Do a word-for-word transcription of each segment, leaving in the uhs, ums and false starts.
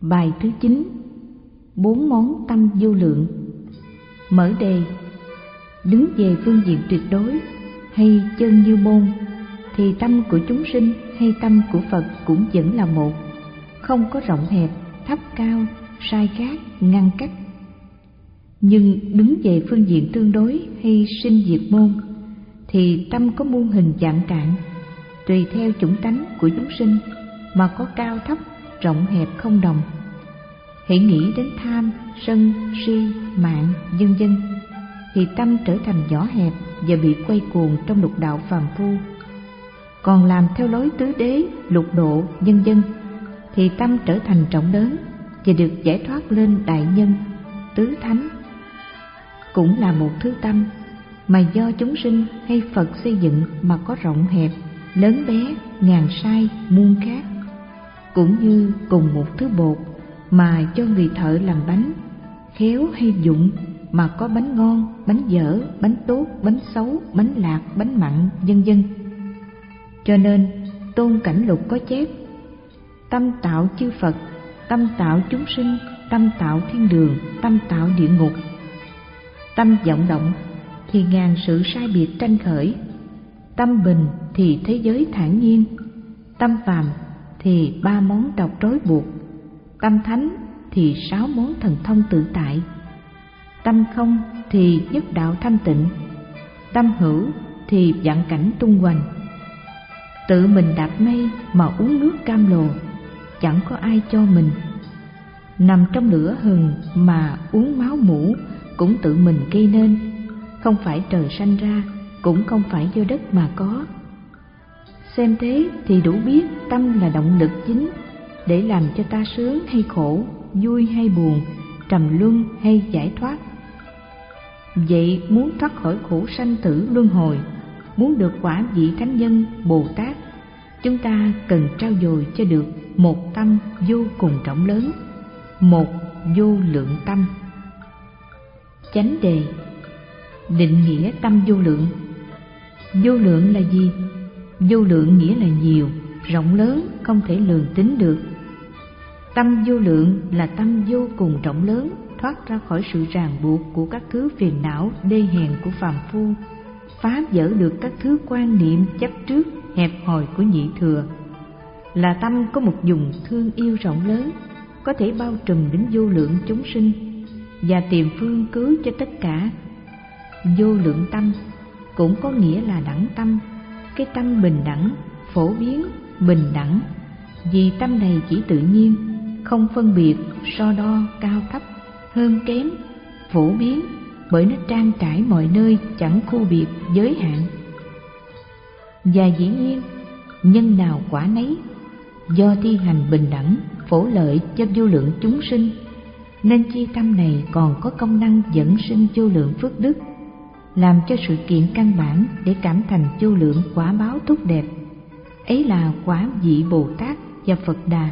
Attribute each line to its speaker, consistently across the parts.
Speaker 1: Bài thứ chín. Bốn món tâm vô lượng. Mở đề. Đứng về phương diện tuyệt đối hay chân như môn thì tâm của chúng sinh hay tâm của Phật cũng vẫn là một, không có rộng hẹp, thấp cao, sai khác, ngăn cách. Nhưng đứng về phương diện tương đối hay sinh diệt môn thì tâm có muôn hình dạng trạng, tùy theo chủng tánh của chúng sinh mà có cao thấp, rộng hẹp không đồng. Hãy nghĩ đến tham, sân, si, mạng, vân vân thì tâm trở thành nhỏ hẹp và bị quay cuồng trong lục đạo phàm phu. Còn làm theo lối tứ đế, lục độ, vân vân thì tâm trở thành rộng lớn và được giải thoát lên đại nhân, tứ thánh. Cũng là một thứ tâm mà do chúng sinh hay Phật xây dựng mà có rộng hẹp, lớn bé, ngàn sai, muôn khác. Cũng như cùng một thứ bột mà cho người thợ làm bánh, khéo hay dụng mà có bánh ngon, bánh dở, bánh tốt, bánh xấu, bánh lạc, bánh mặn, vân vân. Cho nên Tôn Cảnh Lục có chép: tâm tạo chư Phật, tâm tạo chúng sinh, tâm tạo thiên đường, tâm tạo địa ngục. Tâm vọng động thì ngàn sự sai biệt tranh khởi, tâm bình thì thế giới thản nhiên, tâm phàm thì ba món độc rối buộc, tâm thánh thì sáu món thần thông tự tại, tâm không thì nhất đạo thanh tịnh, tâm hữu thì vạn cảnh tung hoành. Tự mình đạp mây mà uống nước cam lồ, chẳng có ai cho mình. Nằm trong lửa hừng mà uống máu mủ, cũng tự mình gây nên, không phải trời sanh ra, cũng không phải do đất mà có. Xem thế thì đủ biết tâm là động lực chính để làm cho ta sướng hay khổ, vui hay buồn, trầm luân hay giải thoát. Vậy muốn thoát khỏi khổ sanh tử luân hồi, muốn được quả vị thánh nhân Bồ Tát, chúng ta cần trau dồi cho được một tâm vô cùng rộng lớn, một vô lượng tâm. Chánh đề. Định nghĩa tâm vô lượng. Vô lượng là gì? Vô lượng nghĩa là nhiều, rộng lớn, không thể lường tính được. Tâm vô lượng là tâm vô cùng rộng lớn, thoát ra khỏi sự ràng buộc của các thứ phiền não đê hèn của phàm phu, phá vỡ được các thứ quan niệm chấp trước hẹp hòi của nhị thừa. Là tâm có một vùng thương yêu rộng lớn, có thể bao trùm đến vô lượng chúng sinh và tìm phương cứu cho tất cả. Vô lượng tâm cũng có nghĩa là đẳng tâm, cái tâm bình đẳng, phổ biến, bình đẳng. Vì tâm này chỉ tự nhiên, không phân biệt, so đo, cao thấp, hơn kém, phổ biến, bởi nó trang trải mọi nơi, chẳng khu biệt, giới hạn. Và dĩ nhiên, nhân nào quả nấy, do thi hành bình đẳng, phổ lợi cho vô lượng chúng sinh, nên chi tâm này còn có công năng dẫn sinh vô lượng phước đức, làm cho sự kiện căn bản để cảm thành vô lượng quả báo tốt đẹp. Ấy là quả vị Bồ Tát và Phật Đà.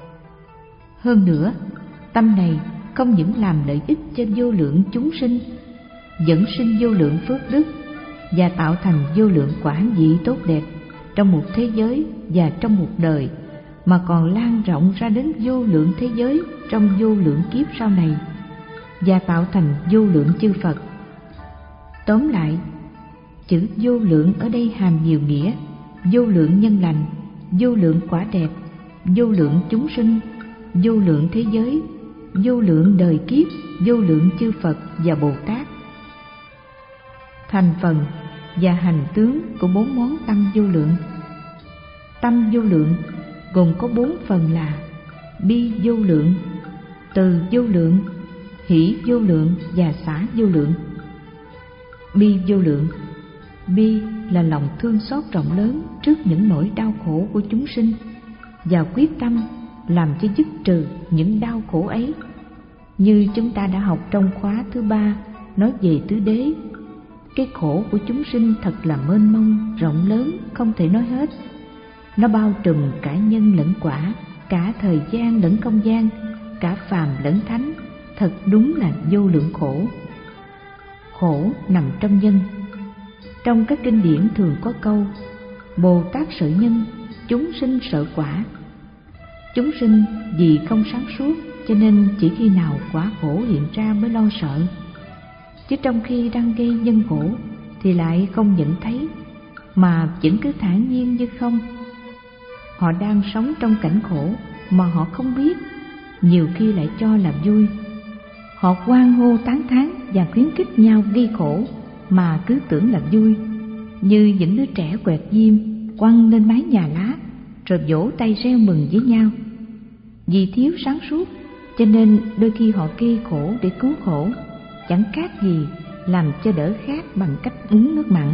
Speaker 1: Hơn nữa, tâm này không những làm lợi ích cho vô lượng chúng sinh, dẫn sinh vô lượng phước đức và tạo thành vô lượng quả vị tốt đẹp trong một thế giới và trong một đời, mà còn lan rộng ra đến vô lượng thế giới trong vô lượng kiếp sau này và tạo thành vô lượng chư Phật. Tóm lại, chữ vô lượng ở đây hàm nhiều nghĩa: vô lượng nhân lành, vô lượng quả đẹp, vô lượng chúng sinh, vô lượng thế giới, vô lượng đời kiếp, vô lượng chư Phật và Bồ Tát. Thành phần và hành tướng của bốn món tâm vô lượng. Tâm vô lượng gồm có bốn phần là bi vô lượng, từ vô lượng, hỷ vô lượng và xả vô lượng. Bi vô lượng. Bi là lòng thương xót rộng lớn trước những nỗi đau khổ của chúng sinh và quyết tâm làm cho dứt trừ những đau khổ ấy. Như chúng ta đã học trong khóa thứ ba nói về tứ đế, cái khổ của chúng sinh thật là mênh mông, rộng lớn, không thể nói hết. Nó bao trùm cả nhân lẫn quả, cả thời gian lẫn không gian, cả phàm lẫn thánh, thật đúng là vô lượng khổ. Khổ nằm trong nhân. Trong các kinh điển thường có câu: Bồ Tát sợ nhân, chúng sinh sợ quả. Chúng sinh vì không sáng suốt cho nên chỉ khi nào quả khổ hiện ra mới lo sợ, chứ trong khi đang gây nhân khổ thì lại không nhận thấy, mà vẫn cứ thản nhiên như không. Họ đang sống trong cảnh khổ mà họ không biết, nhiều khi lại cho là vui. Họ hoan hô tán thán và khuyến khích nhau gây khổ mà cứ tưởng là vui, như những đứa trẻ quẹt diêm quăng lên mái nhà lá rồi vỗ tay reo mừng với nhau. Vì thiếu sáng suốt cho nên đôi khi họ gây khổ để cứu khổ, chẳng khác gì làm cho đỡ khát bằng cách uống nước mặn.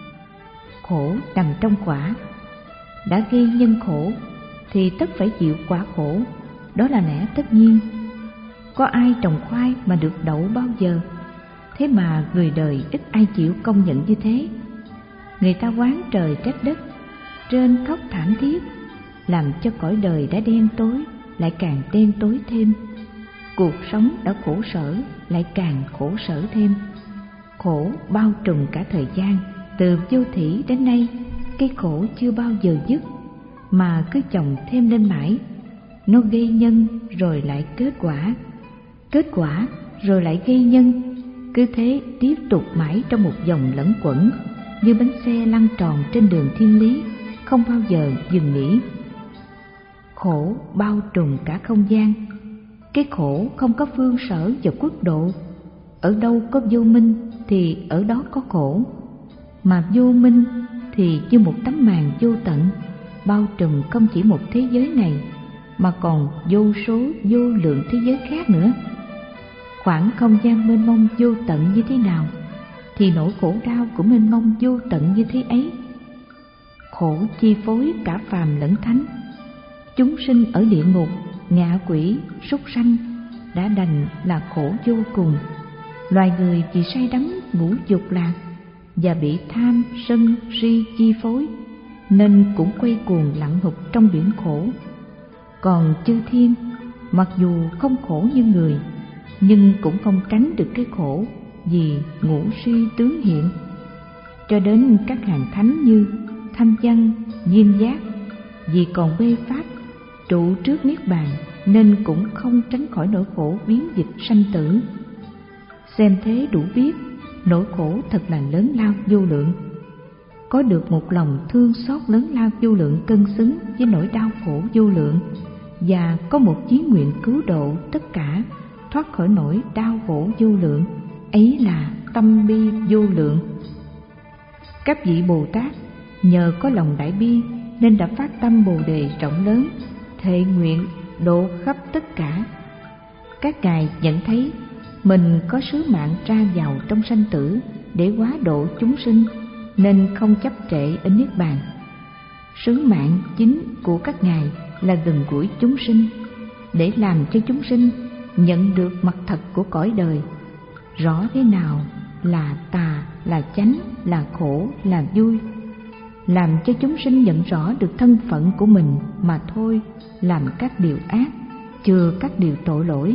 Speaker 1: Khổ nằm trong quả, đã gây nhân khổ thì tất phải chịu quả khổ, đó là lẽ tất nhiên. Có ai trồng khoai mà được đậu bao giờ? Thế mà người đời ít ai chịu công nhận như thế. Người ta oán trời trách đất, rên khóc thảm thiết, làm cho cõi đời đã đen tối lại càng đen tối thêm. Cuộc sống đã khổ sở lại càng khổ sở thêm. Khổ bao trùm cả thời gian, từ vô thủy đến nay, cái khổ chưa bao giờ dứt, mà cứ chồng thêm lên mãi. Nó gây nhân rồi lại kết quả, kết quả rồi lại gây nhân, cứ thế tiếp tục mãi trong một vòng lẫn quẩn, như bánh xe lăn tròn trên đường thiên lý, không bao giờ dừng nghỉ. Khổ bao trùm cả không gian. Cái khổ không có phương sở và quốc độ. Ở đâu có vô minh thì ở đó có khổ, mà vô minh thì như một tấm màn vô tận, bao trùm không chỉ một thế giới này mà còn vô số vô lượng thế giới khác nữa. Khoảng không gian mênh mông vô tận như thế nào thì nỗi khổ đau cũng mênh mông vô tận như thế ấy. Khổ chi phối cả phàm lẫn thánh. Chúng sinh ở địa ngục, ngạ quỷ, súc sanh đã đành là khổ vô cùng. Loài người vì say đắm ngũ dục lạc và bị tham sân si chi phối nên cũng quay cuồng lặn hụt trong biển khổ. Còn chư thiên mặc dù không khổ như người, nhưng cũng không tránh được cái khổ vì ngũ suy tướng hiện. Cho đến các hàng thánh như Thanh Văn, Diêm Giác, vì còn mê pháp trụ trước niết bàn nên cũng không tránh khỏi nỗi khổ biến dịch sanh tử. Xem thế đủ biết nỗi khổ thật là lớn lao vô lượng. Có được một lòng thương xót lớn lao vô lượng cân xứng với nỗi đau khổ vô lượng, và có một chí nguyện cứu độ tất cả thoát khỏi nỗi đau khổ vô lượng, ấy là tâm bi vô lượng. Các vị Bồ Tát nhờ có lòng đại bi nên đã phát tâm Bồ đề rộng lớn, thệ nguyện độ khắp tất cả. Các ngài nhận thấy mình có sứ mạng ra vào trong sanh tử để hóa độ chúng sinh, nên không chấp trệ ở niết bàn. Sứ mạng chính của các ngài là gần gũi chúng sinh, để làm cho chúng sinh nhận được mặt thật của cõi đời, rõ thế nào là tà, là chánh, là khổ, là vui, làm cho chúng sinh nhận rõ được thân phận của mình mà thôi làm các điều ác, chừa các điều tội lỗi.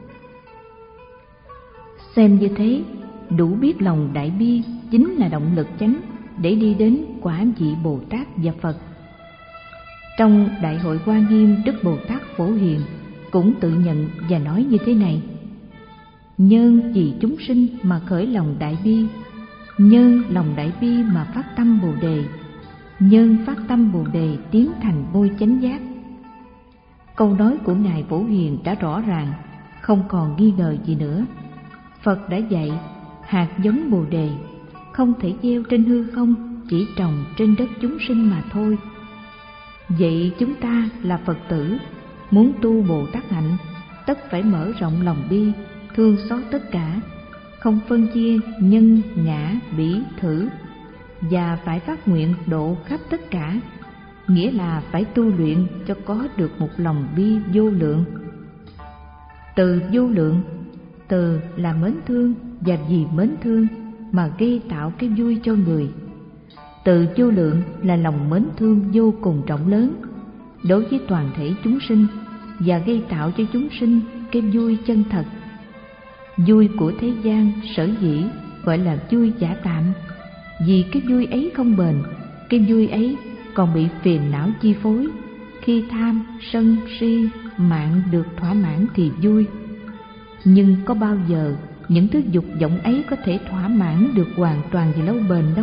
Speaker 1: Xem như thế, đủ biết lòng đại bi chính là động lực chánh để đi đến quả vị Bồ Tát và Phật. Trong Đại hội Hoa Nghiêm, Đức Bồ Tát Phổ Hiền cũng tự nhận và nói như thế này: nhân vì chúng sinh mà khởi lòng đại bi, nhân lòng đại bi mà phát tâm Bồ đề, nhân phát tâm Bồ đề tiến thành ngôi chánh giác. Câu nói của Ngài Phổ Hiền đã rõ ràng, không còn nghi ngờ gì nữa. Phật đã dạy hạt giống Bồ đề không thể gieo trên hư không, chỉ trồng trên đất chúng sinh mà thôi. Vậy chúng ta là Phật tử, muốn tu Bồ Tát hạnh, tất phải mở rộng lòng bi, thương xót tất cả, không phân chia nhân, ngã, bỉ, thử, và phải phát nguyện độ khắp tất cả, nghĩa là phải tu luyện cho có được một lòng bi vô lượng. Từ vô lượng, từ là mến thương, và vì mến thương mà gây tạo cái vui cho người. Từ vô lượng là lòng mến thương vô cùng rộng lớn đối với toàn thể chúng sinh, và gây tạo cho chúng sinh cái vui chân thật. Vui của thế gian sở dĩ gọi là vui giả tạm, vì cái vui ấy không bền, cái vui ấy còn bị phiền não chi phối, khi tham, sân, si, mạng được thỏa mãn thì vui. Nhưng có bao giờ những thứ dục vọng ấy có thể thỏa mãn được hoàn toàn và lâu bền đâu.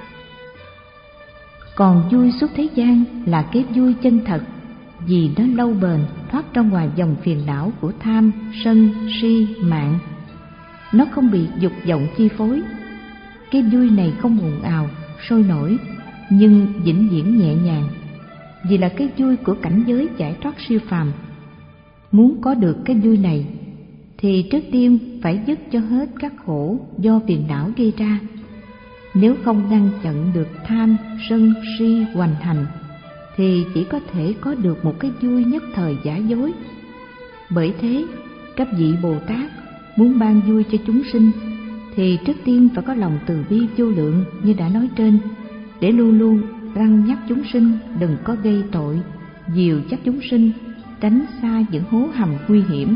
Speaker 1: Còn vui suốt thế gian là cái vui chân thật, vì nó lâu bền, thoát ra ngoài vòng phiền não của tham, sân, si, mạng. Nó không bị dục vọng chi phối. Cái vui này không ồn ào, sôi nổi, nhưng vĩnh viễn nhẹ nhàng, vì là cái vui của cảnh giới giải thoát siêu phàm. Muốn có được cái vui này thì trước tiên phải dứt cho hết các khổ do phiền não gây ra. Nếu không ngăn chặn được tham, sân, si hoành hành thì chỉ có thể có được một cái vui nhất thời giả dối. Bởi thế, các vị Bồ Tát muốn ban vui cho chúng sinh thì trước tiên phải có lòng từ bi vô lượng như đã nói trên, để luôn luôn răn nhắc chúng sinh đừng có gây tội, dìu dắt chúng sinh tránh xa những hố hầm nguy hiểm.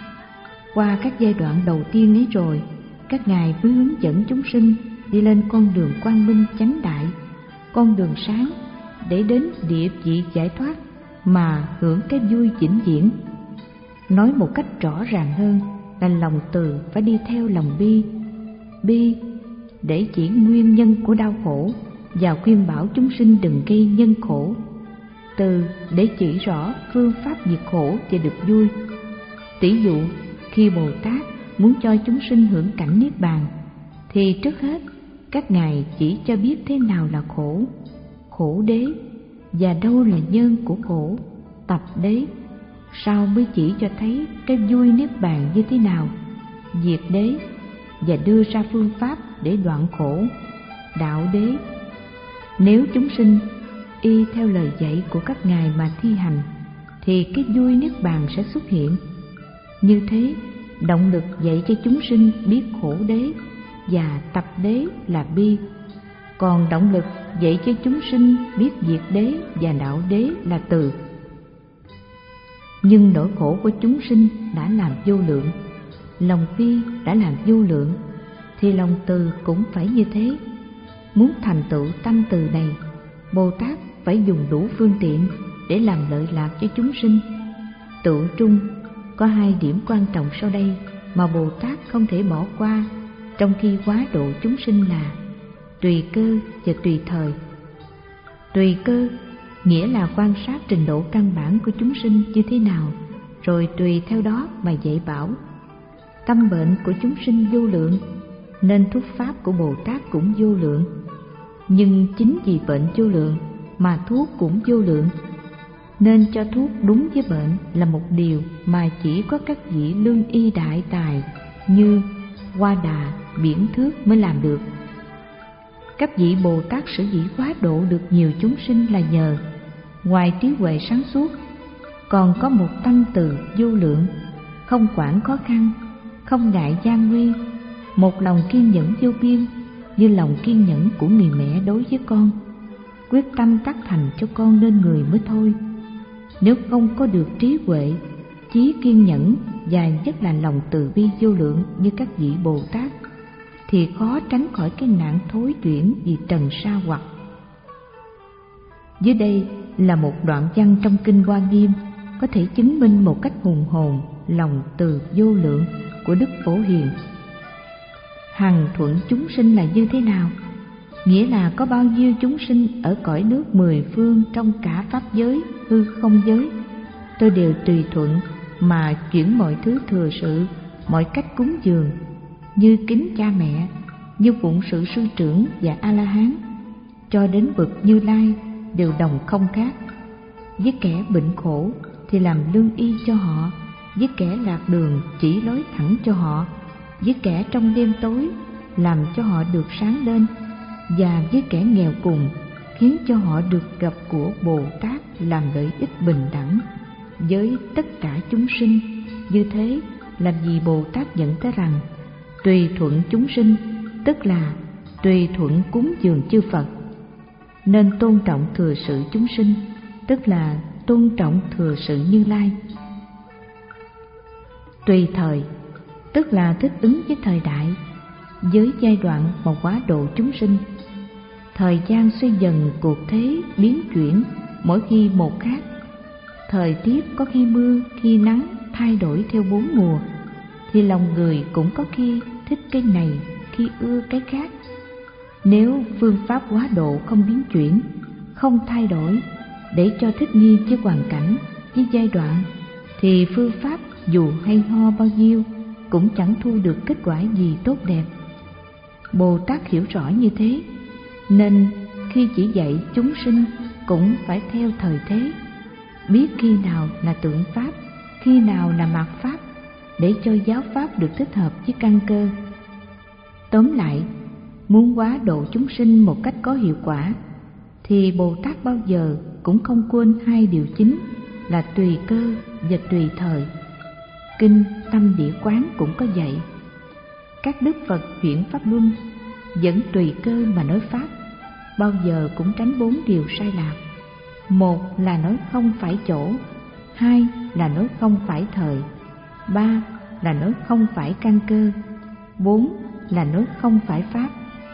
Speaker 1: Qua các giai đoạn đầu tiên ấy rồi, các ngài mới hướng dẫn chúng sinh đi lên con đường quang minh chánh đại, con đường sáng để đến địa vị giải thoát mà hưởng cái vui vĩnh viễn. Nói một cách rõ ràng hơn là lòng từ phải đi theo lòng bi, bi để chỉ nguyên nhân của đau khổ và khuyên bảo chúng sinh đừng gây nhân khổ, từ để chỉ rõ phương pháp diệt khổ và được vui. Tỷ dụ khi Bồ Tát muốn cho chúng sinh hưởng cảnh niết bàn thì trước hết các ngài chỉ cho biết thế nào là khổ, khổ đế, và đâu là nhân của khổ, tập đế. Sau mới chỉ cho thấy cái vui niết bàn như thế nào, diệt đế, và đưa ra phương pháp để đoạn khổ, đạo đế. Nếu chúng sinh y theo lời dạy của các ngài mà thi hành thì cái vui niết bàn sẽ xuất hiện. Như thế, động lực dạy cho chúng sinh biết khổ đế và tập đế là bi, còn động lực dạy cho chúng sinh biết diệt đế và đạo đế là từ. Nhưng nỗi khổ của chúng sinh đã làm vô lượng, lòng bi đã làm vô lượng, thì lòng từ cũng phải như thế. Muốn thành tựu tâm từ này, Bồ Tát phải dùng đủ phương tiện để làm lợi lạc cho chúng sinh. Tựu trung có hai điểm quan trọng sau đây mà Bồ Tát không thể bỏ qua trong khi hóa độ chúng sinh là tùy cơ và tùy thời. Tùy cơ nghĩa là quan sát trình độ căn bản của chúng sinh như thế nào, rồi tùy theo đó mà dạy bảo. Tâm bệnh của chúng sinh vô lượng, nên thuốc pháp của Bồ Tát cũng vô lượng. Nhưng chính vì bệnh vô lượng mà thuốc cũng vô lượng, nên cho thuốc đúng với bệnh là một điều mà chỉ có các vị lương y đại tài như Hoa Đà, Biển Thước mới làm được. Các vị Bồ Tát sở dĩ hóa độ được nhiều chúng sinh là nhờ ngoài trí huệ sáng suốt, còn có một tâm từ vô lượng, không quản khó khăn, không ngại gian nguy, một lòng kiên nhẫn vô biên như lòng kiên nhẫn của người mẹ đối với con, quyết tâm tác thành cho con nên người mới thôi. Nếu không có được trí huệ, chí kiên nhẫn và nhất là lòng từ bi vô lượng như các vị Bồ Tát thì khó tránh khỏi cái nạn thối chuyển vì trần sa hoặc. Dưới đây là một đoạn văn trong Kinh Hoa Nghiêm có thể chứng minh một cách hùng hồn lòng từ vô lượng của Đức Phổ Hiền. Hằng thuận chúng sinh là như thế nào? Nghĩa là có bao nhiêu chúng sinh ở cõi nước mười phương trong cả pháp giới, hư không giới, tôi đều tùy thuận mà chuyển mọi thứ thừa sự, mọi cách cúng dường, như kính cha mẹ, như phụng sự sư trưởng và A-la-hán, cho đến bậc Như Lai đều đồng không khác. Với kẻ bệnh khổ thì làm lương y cho họ, với kẻ lạc đường chỉ lối thẳng cho họ, với kẻ trong đêm tối làm cho họ được sáng lên, và với kẻ nghèo cùng khiến cho họ được gặp của Bồ Tát làm lợi ích bình đẳng với tất cả chúng sinh. Như thế là vì Bồ Tát nhận thấy rằng tùy thuận chúng sinh tức là tùy thuận cúng dường chư Phật, nên tôn trọng thừa sự chúng sinh tức là tôn trọng thừa sự Như Lai. Tùy thời tức là thích ứng với thời đại, với giai đoạn mà hóa độ chúng sinh. Thời gian xoay dần, cuộc thế biến chuyển, mỗi khi một khác, thời tiết có khi mưa, khi nắng, thay đổi theo bốn mùa, thì lòng người cũng có khi thích cái này, khi ưa cái khác. Nếu phương pháp quá độ không biến chuyển, không thay đổi để cho thích nghi với hoàn cảnh, với giai đoạn, thì phương pháp dù hay ho bao nhiêu cũng chẳng thu được kết quả gì tốt đẹp. Bồ Tát hiểu rõ như thế, nên khi chỉ dạy chúng sinh cũng phải theo thời thế, biết khi nào là tượng pháp, khi nào là mạt pháp, để cho giáo pháp được thích hợp với căn cơ. Tóm lại, muốn hóa độ chúng sinh một cách có hiệu quả, thì Bồ Tát bao giờ cũng không quên hai điều chính là tùy cơ và tùy thời. Kinh Tâm Địa Quán cũng có dạy, các đức Phật chuyển pháp luân vẫn tùy cơ mà nói pháp, bao giờ cũng tránh bốn điều sai lạc. Một là nói không phải chỗ, hai là nói không phải thời, ba là nói không phải căn cơ, bốn là nói không phải pháp.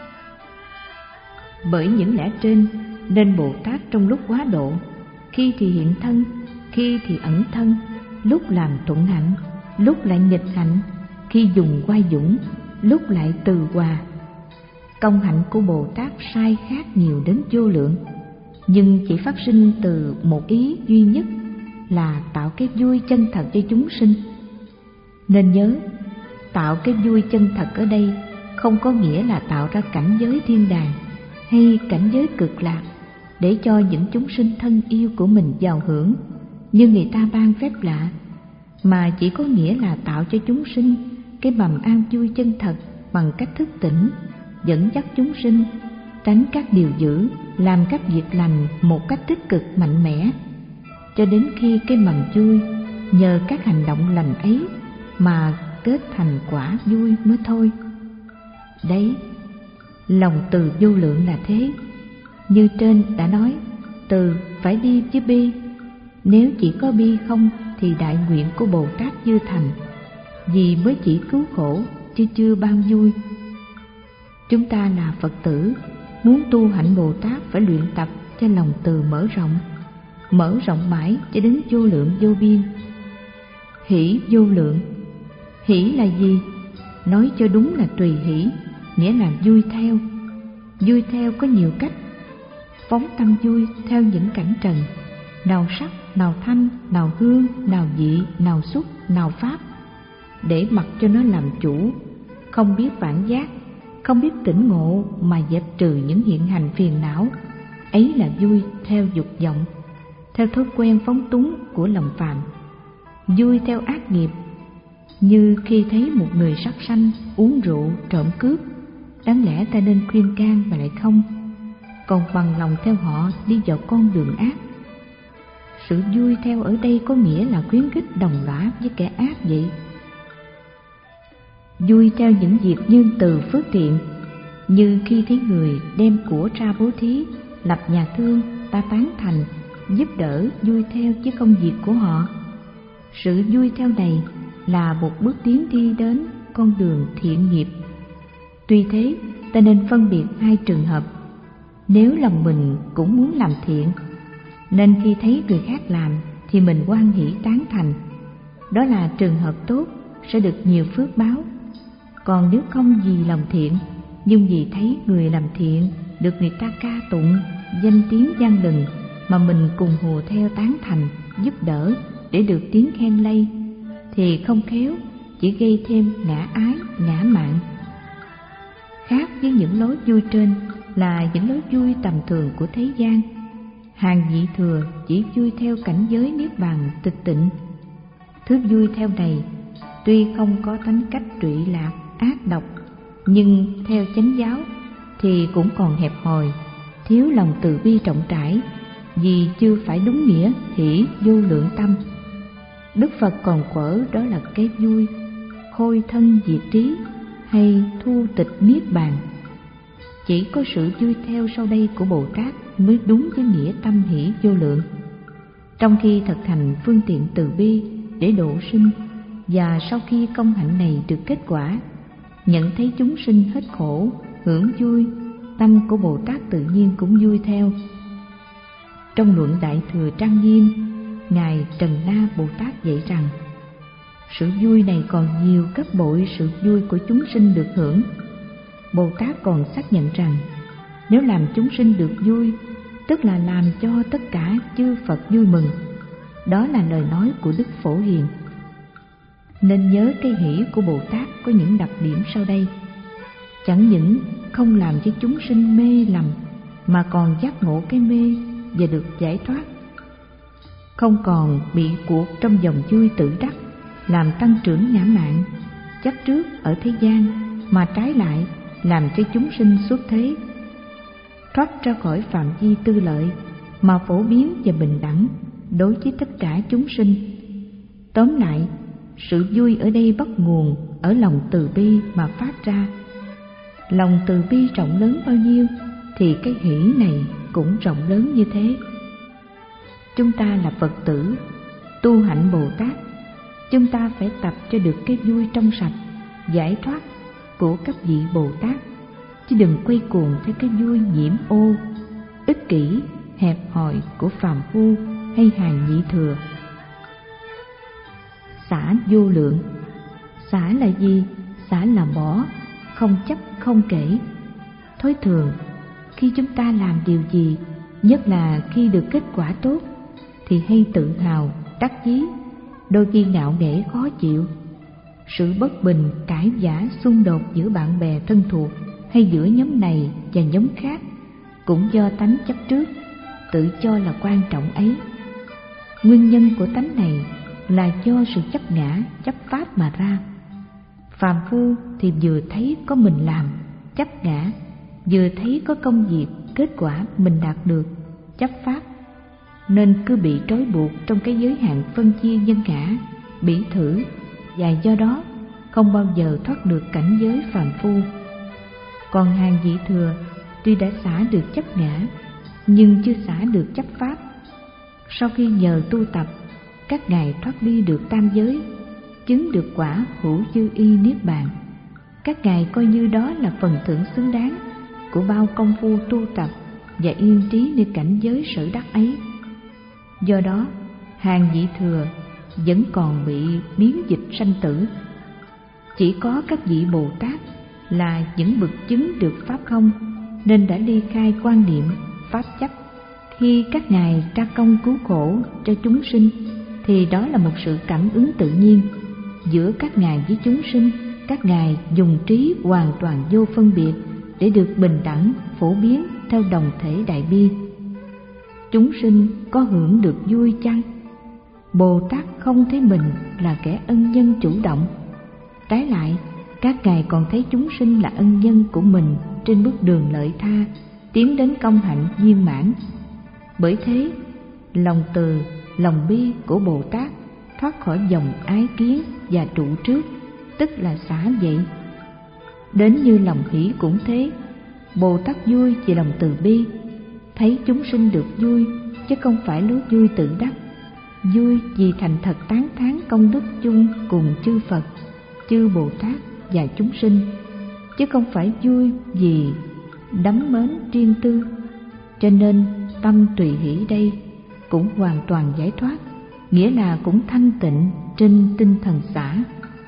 Speaker 1: Bởi những lẽ trên nên Bồ Tát trong lúc hóa độ, khi thì hiện thân, khi thì ẩn thân, lúc làm thuận hạnh, lúc lại nghịch hạnh, khi dùng oai dũng, lúc lại từ hòa. Công hạnh của Bồ Tát sai khác nhiều đến vô lượng, nhưng chỉ phát sinh từ một ý duy nhất là tạo cái vui chân thật cho chúng sinh. Nên nhớ, tạo cái vui chân thật ở đây không có nghĩa là tạo ra cảnh giới thiên đàng hay cảnh giới cực lạc để cho những chúng sinh thân yêu của mình giàu hưởng như người ta ban phép lạ, mà chỉ có nghĩa là tạo cho chúng sinh cái mầm an vui chân thật bằng cách thức tỉnh, dẫn dắt chúng sinh tránh các điều dữ, làm các việc lành một cách tích cực mạnh mẽ, cho đến khi cái mầm vui nhờ các hành động lành ấy mà kết thành quả vui mới thôi. Đấy, lòng từ vô lượng là thế. Như trên đã nói, từ phải đi với bi. Nếu chỉ có bi không thì đại nguyện của Bồ Tát chưa thành, vì mới chỉ cứu khổ chứ chưa ban vui. Chúng ta là Phật tử, muốn tu hạnh Bồ Tát phải luyện tập cho lòng từ mở rộng, mở rộng mãi cho đến vô lượng vô biên. Hỷ vô lượng. Hỷ là gì? Nói cho đúng là tùy hỷ, nghĩa là vui theo. Vui theo có nhiều cách. Phóng tâm vui theo những cảnh trần, nào sắc, nào thanh, nào hương, nào vị, nào xúc, nào pháp, để mặc cho nó làm chủ, không biết phản giác, không biết tỉnh ngộ mà dẹp trừ những hiện hành phiền não. Ấy là vui theo dục vọng, theo thói quen phóng túng của lòng phàm. Vui theo ác nghiệp, như khi thấy một người sát sanh, uống rượu, trộm cướp, đáng lẽ ta nên khuyên can mà lại không, còn bằng lòng theo họ đi vào con đường ác. Sự vui theo ở đây có nghĩa là khuyến khích đồng lõa với kẻ ác vậy. Vui theo những việc nhân từ phước thiện, như khi thấy người đem của ra bố thí, lập nhà thương, ta tán thành, giúp đỡ, vui theo với công việc của họ. Sự vui theo này là một bước tiến đi đến con đường thiện nghiệp. Tuy thế, ta nên phân biệt hai trường hợp. Nếu lòng mình cũng muốn làm thiện, nên khi thấy người khác làm thì mình hoan hỷ tán thành, đó là trường hợp tốt, sẽ được nhiều phước báo. Còn nếu không vì lòng thiện, nhưng vì thấy người làm thiện được người ta ca tụng, danh tiếng vang lừng, mà mình cùng hùa theo tán thành, giúp đỡ để được tiếng khen lây, thì không khéo chỉ gây thêm ngã ái, ngã mạn. Khác với những lối vui trên là những lối vui tầm thường của thế gian. Hàng vị thừa chỉ vui theo cảnh giới niết bàn tịch tịnh. Thứ vui theo này tuy không có tính cách trụy lạc, ác độc, nhưng theo chánh giáo thì cũng còn hẹp hòi, thiếu lòng từ bi rộng rãi, vì chưa phải đúng nghĩa hỷ vô lượng tâm. Đức Phật còn quở đó là cái vui khôi thân diệt trí hay thu tịch niết bàn. Chỉ có sự vui theo sau đây của Bồ Tát mới đúng với nghĩa tâm hỷ vô lượng. Trong khi thực hành phương tiện từ bi để độ sinh, và sau khi công hạnh này được kết quả, nhận thấy chúng sinh hết khổ, hưởng vui, tâm của Bồ Tát tự nhiên cũng vui theo. Trong luận Đại Thừa Trang Nghiêm, Ngài Trần Na Bồ Tát dạy rằng sự vui này còn nhiều gấp bội sự vui của chúng sinh được hưởng. Bồ Tát còn xác nhận rằng nếu làm chúng sinh được vui, tức là làm cho tất cả chư Phật vui mừng. Đó là lời nói của Đức Phổ Hiền. Nên nhớ cái hỷ của Bồ Tát có những đặc điểm sau đây. Chẳng những không làm cho chúng sinh mê lầm, mà còn giác ngộ cái mê và được giải thoát. Không còn bị cuộc trong dòng vui tự đắc, làm tăng trưởng ngã mạn, chấp trước ở thế gian, mà trái lại làm cho chúng sinh xuất thế, thoát ra khỏi phạm vi tư lợi, mà phổ biến và bình đẳng đối với tất cả chúng sinh. Tóm lại, sự vui ở đây bắt nguồn ở lòng từ bi mà phát ra. Lòng từ bi rộng lớn bao nhiêu thì cái hỷ này cũng rộng lớn như thế. Chúng ta là Phật tử, tu hạnh Bồ Tát, chúng ta phải tập cho được cái vui trong sạch, giải thoát của các vị Bồ Tát, chứ đừng quay cuồng theo cái vui nhiễm ô, ích kỷ, hẹp hòi của phàm phu hay hàng nhị thừa. Xả vô lượng. Xả là gì? Xả là bỏ, không chấp, không kể. Thói thường, khi chúng ta làm điều gì, nhất là khi được kết quả tốt, thì hay tự hào, đắc chí, đôi khi ngạo nghễ khó chịu. Sự bất bình, cãi vã, xung đột giữa bạn bè thân thuộc hay giữa nhóm này và nhóm khác cũng do tánh chấp trước, tự cho là quan trọng ấy. Nguyên nhân của tánh này là do sự chấp ngã, chấp pháp mà ra. Phàm phu thì vừa thấy có mình làm, chấp ngã, vừa thấy có công việc, kết quả mình đạt được, chấp pháp, nên cứ bị trói buộc trong cái giới hạn phân chia nhân ngã, bỉ thử, và do đó không bao giờ thoát được cảnh giới phàm phu. Còn hàng vị thừa tuy đã xả được chấp ngã, nhưng chưa xả được chấp pháp. Sau khi nhờ tu tập, các ngài thoát đi được tam giới, chứng được quả hữu dư y niết bàn. Các ngài coi như đó là phần thưởng xứng đáng của bao công phu tu tập và yên trí nơi cảnh giới sở đắc ấy. Do đó, hàng vị thừa vẫn còn bị biến dịch sanh tử. Chỉ có các vị Bồ Tát là những bậc chứng được pháp không, nên đã ly khai quan niệm pháp chấp. Khi các ngài tra công cứu khổ cho chúng sinh, thì đó là một sự cảm ứng tự nhiên giữa các ngài với chúng sinh. Các ngài dùng trí hoàn toàn vô phân biệt để được bình đẳng phổ biến theo đồng thể đại bi. Chúng sinh có hưởng được vui chăng? Bồ Tát không thấy mình là kẻ ân nhân chủ động. Trái lại, các ngài còn thấy chúng sinh là ân nhân của mình trên bước đường lợi tha, tiến đến công hạnh viên mãn. Bởi thế, lòng từ, lòng bi của Bồ Tát thoát khỏi dòng ái kiến và trụ trước, tức là xả vậy. Đến như lòng hỷ cũng thế, Bồ Tát vui vì lòng từ bi, thấy chúng sinh được vui, chứ không phải lối vui tự đắc. Vui vì thành thật tán thán công đức chung cùng chư Phật, chư Bồ Tát và chúng sinh, chứ không phải vui vì đắm mến riêng tư. Cho nên tâm tùy hỷ đây cũng hoàn toàn giải thoát, nghĩa là cũng thanh tịnh trên tinh thần xả.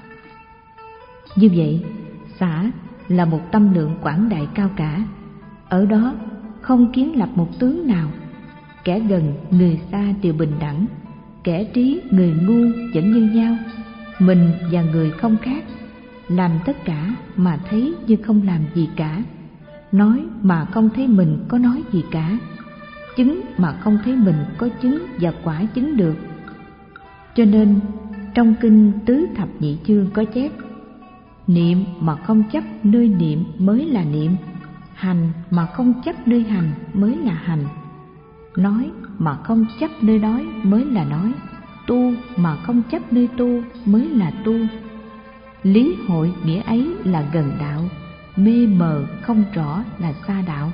Speaker 1: Như vậy, xả là một tâm lượng quảng đại cao cả. Ở đó không kiến lập một tướng nào, kẻ gần người xa đều bình đẳng, kẻ trí người ngu vẫn như nhau, mình và người không khác, làm tất cả mà thấy như không làm gì cả, nói mà không thấy mình có nói gì cả, chứng mà không thấy mình có chứng và quả chứng được. Cho nên trong kinh Tứ Thập Nhị Chương có chép: niệm mà không chấp nơi niệm mới là niệm, hành mà không chấp nơi hành mới là hành, nói mà không chấp nơi nói mới là nói, tu mà không chấp nơi tu mới là tu. Lý hội nghĩa ấy là gần đạo, mê mờ không rõ là xa đạo.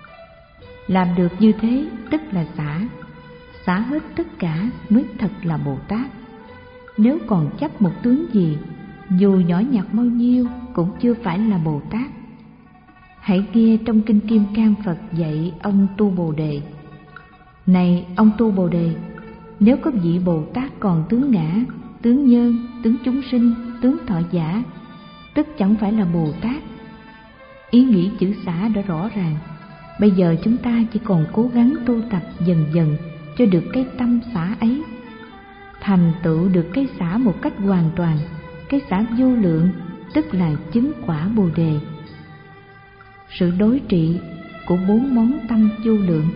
Speaker 1: Làm được như thế tức là xả, xả hết tất cả mới thật là Bồ Tát. Nếu còn chấp một tướng gì, dù nhỏ nhặt bao nhiêu cũng chưa phải là Bồ Tát. Hãy nghe trong kinh Kim Cang Phật dạy ông Tu Bồ Đề: này ông Tu Bồ Đề, Nếu có vị Bồ Tát còn tướng ngã, tướng nhân, tướng chúng sinh, tướng thọ giả, tức chẳng phải là Bồ Tát. Ý nghĩ chữ xả đã rõ ràng. Bây giờ chúng ta chỉ còn cố gắng tu tập dần dần cho được cái tâm xả ấy, thành tựu được cái xả một cách hoàn toàn, cái xả vô lượng, tức là chứng quả Bồ Đề. Sự đối trị của bốn món tâm vô lượng.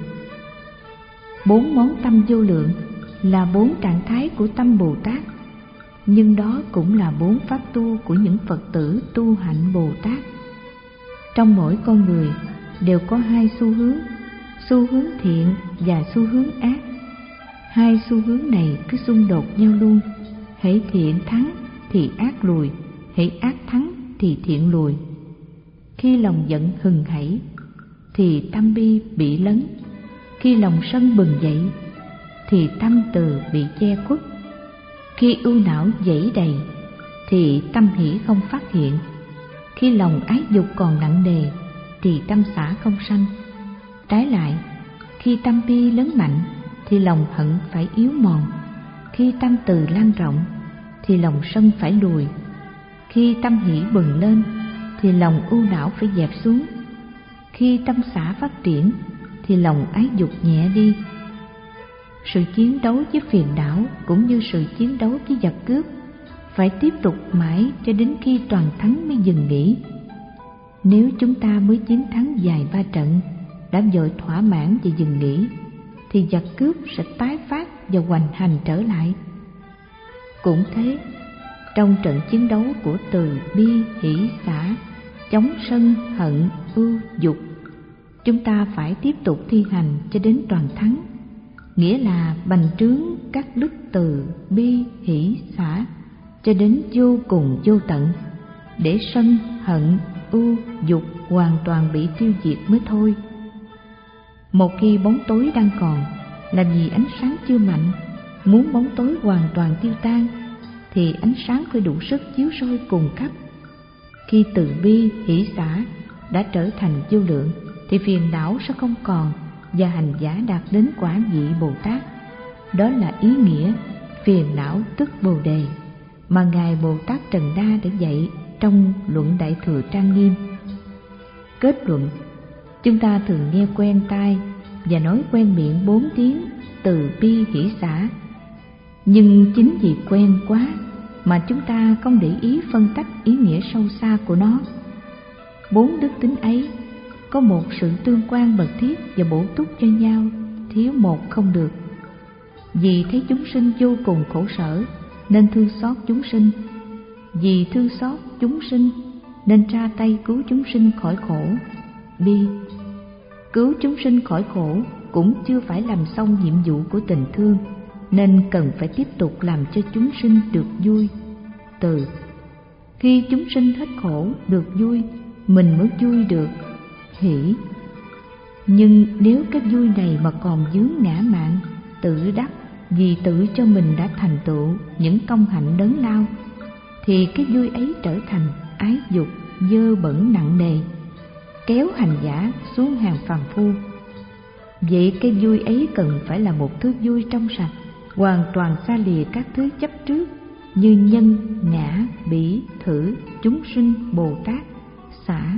Speaker 1: Bốn món tâm vô lượng là bốn trạng thái của tâm Bồ Tát, nhưng đó cũng là bốn pháp tu của những Phật tử tu hạnh Bồ Tát. Trong mỗi con người đều có hai xu hướng, xu hướng thiện và xu hướng ác. Hai xu hướng này cứ xung đột nhau luôn, hễ thiện thắng thì ác lùi, hễ ác thắng thì thiện lùi. Khi lòng giận hừng hảy thì tâm bi bị lấn, khi lòng sân bừng dậy thì tâm từ bị che khuất, khi ưu não dẫy đầy thì tâm hỷ không phát hiện, khi lòng ái dục còn nặng nề thì tâm xả không sanh. Trái lại, khi tâm bi lớn mạnh thì lòng hận phải yếu mòn, khi tâm từ lan rộng thì lòng sân phải lùi, khi tâm hỷ bừng lên thì lòng ưu não phải dẹp xuống, khi tâm xả phát triển thì lòng ái dục nhẹ đi. Sự chiến đấu với phiền não cũng như sự chiến đấu với giặc cướp phải tiếp tục mãi cho đến khi toàn thắng mới dừng nghỉ. Nếu chúng ta mới chiến thắng vài ba trận đã vội thỏa mãn và dừng nghỉ thì giặc cướp sẽ tái phát và hoành hành trở lại. Cũng thế, trong trận chiến đấu của từ bi hỷ xả, chống sân hận ưu dục, chúng ta phải tiếp tục thi hành cho đến toàn thắng, nghĩa là bành trướng các đức từ bi hỷ xả cho đến vô cùng vô tận, để sân hận ưu dục hoàn toàn bị tiêu diệt mới thôi. Một khi bóng tối đang còn là vì ánh sáng chưa mạnh, muốn bóng tối hoàn toàn tiêu tan thì ánh sáng phải đủ sức chiếu soi cùng khắp. Khi từ bi hỷ xả đã trở thành vô lượng thì phiền não sẽ không còn và hành giả đạt đến quả vị Bồ Tát. Đó là ý nghĩa phiền não tức Bồ Đề mà Ngài Bồ Tát Trần Đa đã dạy trong Luận Đại Thừa Trang Nghiêm. Kết luận, chúng ta thường nghe quen tai và nói quen miệng bốn tiếng từ bi hỷ xả, nhưng chính vì quen quá mà chúng ta không để ý phân tách ý nghĩa sâu xa của nó. Bốn đức tính ấy có một sự tương quan mật thiết và bổ túc cho nhau, thiếu một không được. Vì thấy chúng sinh vô cùng khổ sở nên thương xót chúng sinh, vì thương xót chúng sinh nên ra tay cứu chúng sinh khỏi khổ. Bi, cứu chúng sinh khỏi khổ cũng chưa phải làm xong nhiệm vụ của tình thương, nên cần phải tiếp tục làm cho chúng sinh được vui. Từ, khi chúng sinh hết khổ được vui, mình mới vui được. Hỷ, nhưng nếu cái vui này mà còn vướng ngã mạn, tự đắc vì tự cho mình đã thành tựu những công hạnh lớn lao, thì cái vui ấy trở thành ái dục dơ bẩn nặng nề, kéo hành giả xuống hàng phàm phu. Vậy cái vui ấy cần phải là một thứ vui trong sạch, hoàn toàn xa lìa các thứ chấp trước như nhân, ngã, bỉ, thử, chúng sinh, Bồ Tát, xả.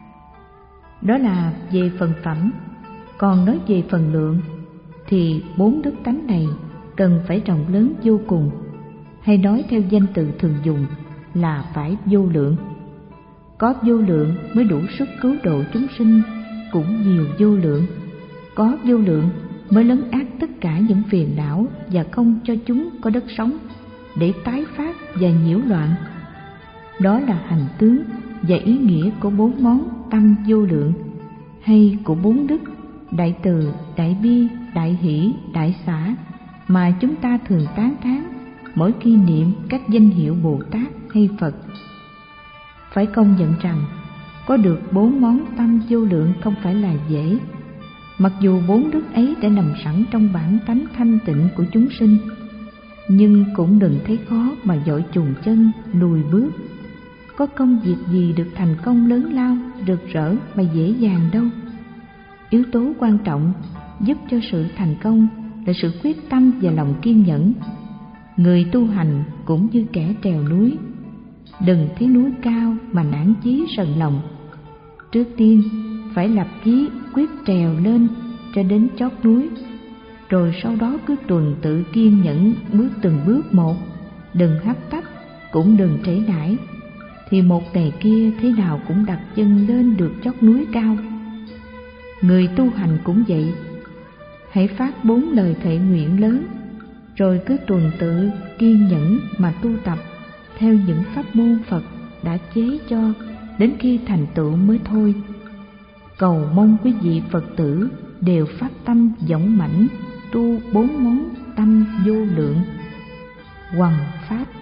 Speaker 1: Đó là về phần phẩm. Còn nói về phần lượng thì bốn đức tánh này cần phải rộng lớn vô cùng, hay nói theo danh từ thường dùng là phải vô lượng. Có vô lượng mới đủ sức cứu độ chúng sinh cũng nhiều vô lượng. Có vô lượng mới lấn át tất cả những phiền não và không cho chúng có đất sống để tái phát và nhiễu loạn. Đó là hành tướng và ý nghĩa của bốn món tâm vô lượng, hay của bốn đức đại từ, đại bi, đại hỷ, đại xả mà chúng ta thường tán thán mỗi khi niệm các danh hiệu Bồ Tát hay Phật. Phải công nhận rằng có được bốn món tâm vô lượng không phải là dễ. Mặc dù bốn đức ấy đã nằm sẵn trong bản tánh thanh tịnh của chúng sinh, nhưng cũng đừng thấy khó mà vội chùn chân lùi bước. Có công việc gì được thành công lớn lao, rực rỡ mà dễ dàng đâu. Yếu tố quan trọng giúp cho sự thành công là sự quyết tâm và lòng kiên nhẫn. Người tu hành cũng như kẻ trèo núi, đừng thấy núi cao mà nản chí sần lòng. Trước tiên phải lập chí quyết trèo lên cho đến chót núi, rồi sau đó cứ tuần tự kiên nhẫn bước từng bước một, đừng hấp tấp cũng đừng trễ nải, thì một ngày kia thế nào cũng đặt chân lên được chót núi cao. Người tu hành cũng vậy, hãy phát bốn lời thệ nguyện lớn, rồi cứ tuần tự kiên nhẫn mà tu tập theo những pháp môn Phật đã chế cho đến khi thành tựu mới thôi. Cầu mong quý vị Phật tử đều phát tâm dũng mãnh tu bốn món tâm vô lượng. Hoằng pháp.